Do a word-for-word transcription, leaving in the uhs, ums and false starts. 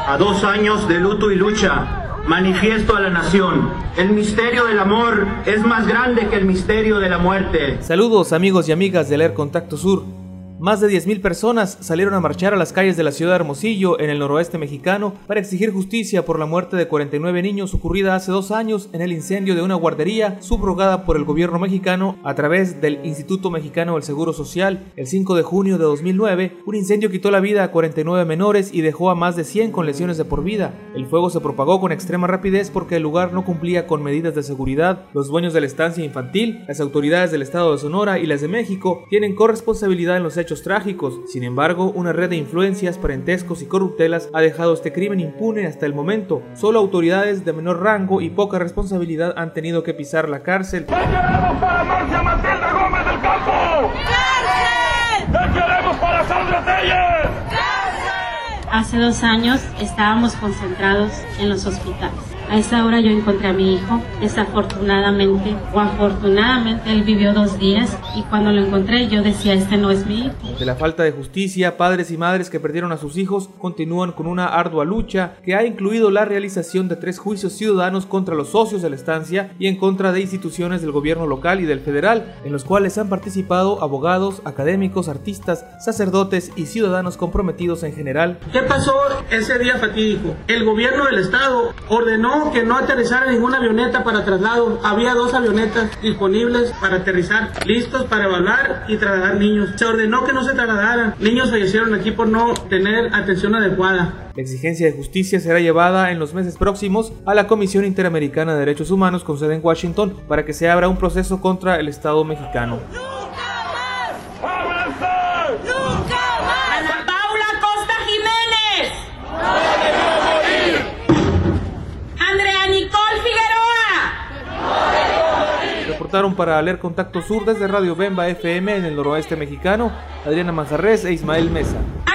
A dos años de luto y lucha, manifiesto a la nación: el misterio del amor es más grande que el misterio de la muerte. Saludos amigos y amigas de Leer Contacto Sur. Más de diez mil personas salieron a marchar a las calles de la ciudad de Hermosillo, en el noroeste mexicano, para exigir justicia por la muerte de cuarenta y nueve niños ocurrida hace dos años en el incendio de una guardería subrogada por el gobierno mexicano a través del Instituto Mexicano del Seguro Social. El cinco de junio de dos mil nueve, un incendio quitó la vida a cuarenta y nueve menores y dejó a más de cien con lesiones de por vida. El fuego se propagó con extrema rapidez porque el lugar no cumplía con medidas de seguridad. Los dueños de la estancia infantil, las autoridades del estado de Sonora y las de México tienen corresponsabilidad en los hechos trágicos. Sin embargo, una red de influencias, parentescos y corruptelas ha dejado este crimen impune hasta el momento. Solo autoridades de menor rango y poca responsabilidad han tenido que pisar la cárcel. ¡Te queremos para Marcia Matilde Gómez del Campo! ¡Cárcel! ¡Te queremos para Sandra Telles! ¡Cárcel! Hace dos años estábamos concentrados en los hospitales. A esa hora yo encontré a mi hijo. Desafortunadamente o afortunadamente él vivió dos días y cuando lo encontré yo decía, este no es mi hijo. Ante la falta de justicia, padres y madres que perdieron a sus hijos continúan con una ardua lucha que ha incluido la realización de tres juicios ciudadanos contra los socios de la estancia y en contra de instituciones del gobierno local y del federal, en los cuales han participado abogados, académicos, artistas, sacerdotes y ciudadanos comprometidos en general. ¿Qué pasó ese día fatídico? El gobierno del estado ordenó que no aterrizara ninguna avioneta para traslado. Había dos avionetas disponibles para aterrizar, listos para evaluar y trasladar niños. Se ordenó que no se trasladaran. Niños fallecieron aquí por no tener atención adecuada. La exigencia de justicia será llevada en los meses próximos a la Comisión Interamericana de Derechos Humanos con sede en Washington para que se abra un proceso contra el Estado mexicano. Reportaron para Leer Contacto Sur desde Radio Bemba F M en el noroeste mexicano, Adriana Manjarres e Ismael Mesa.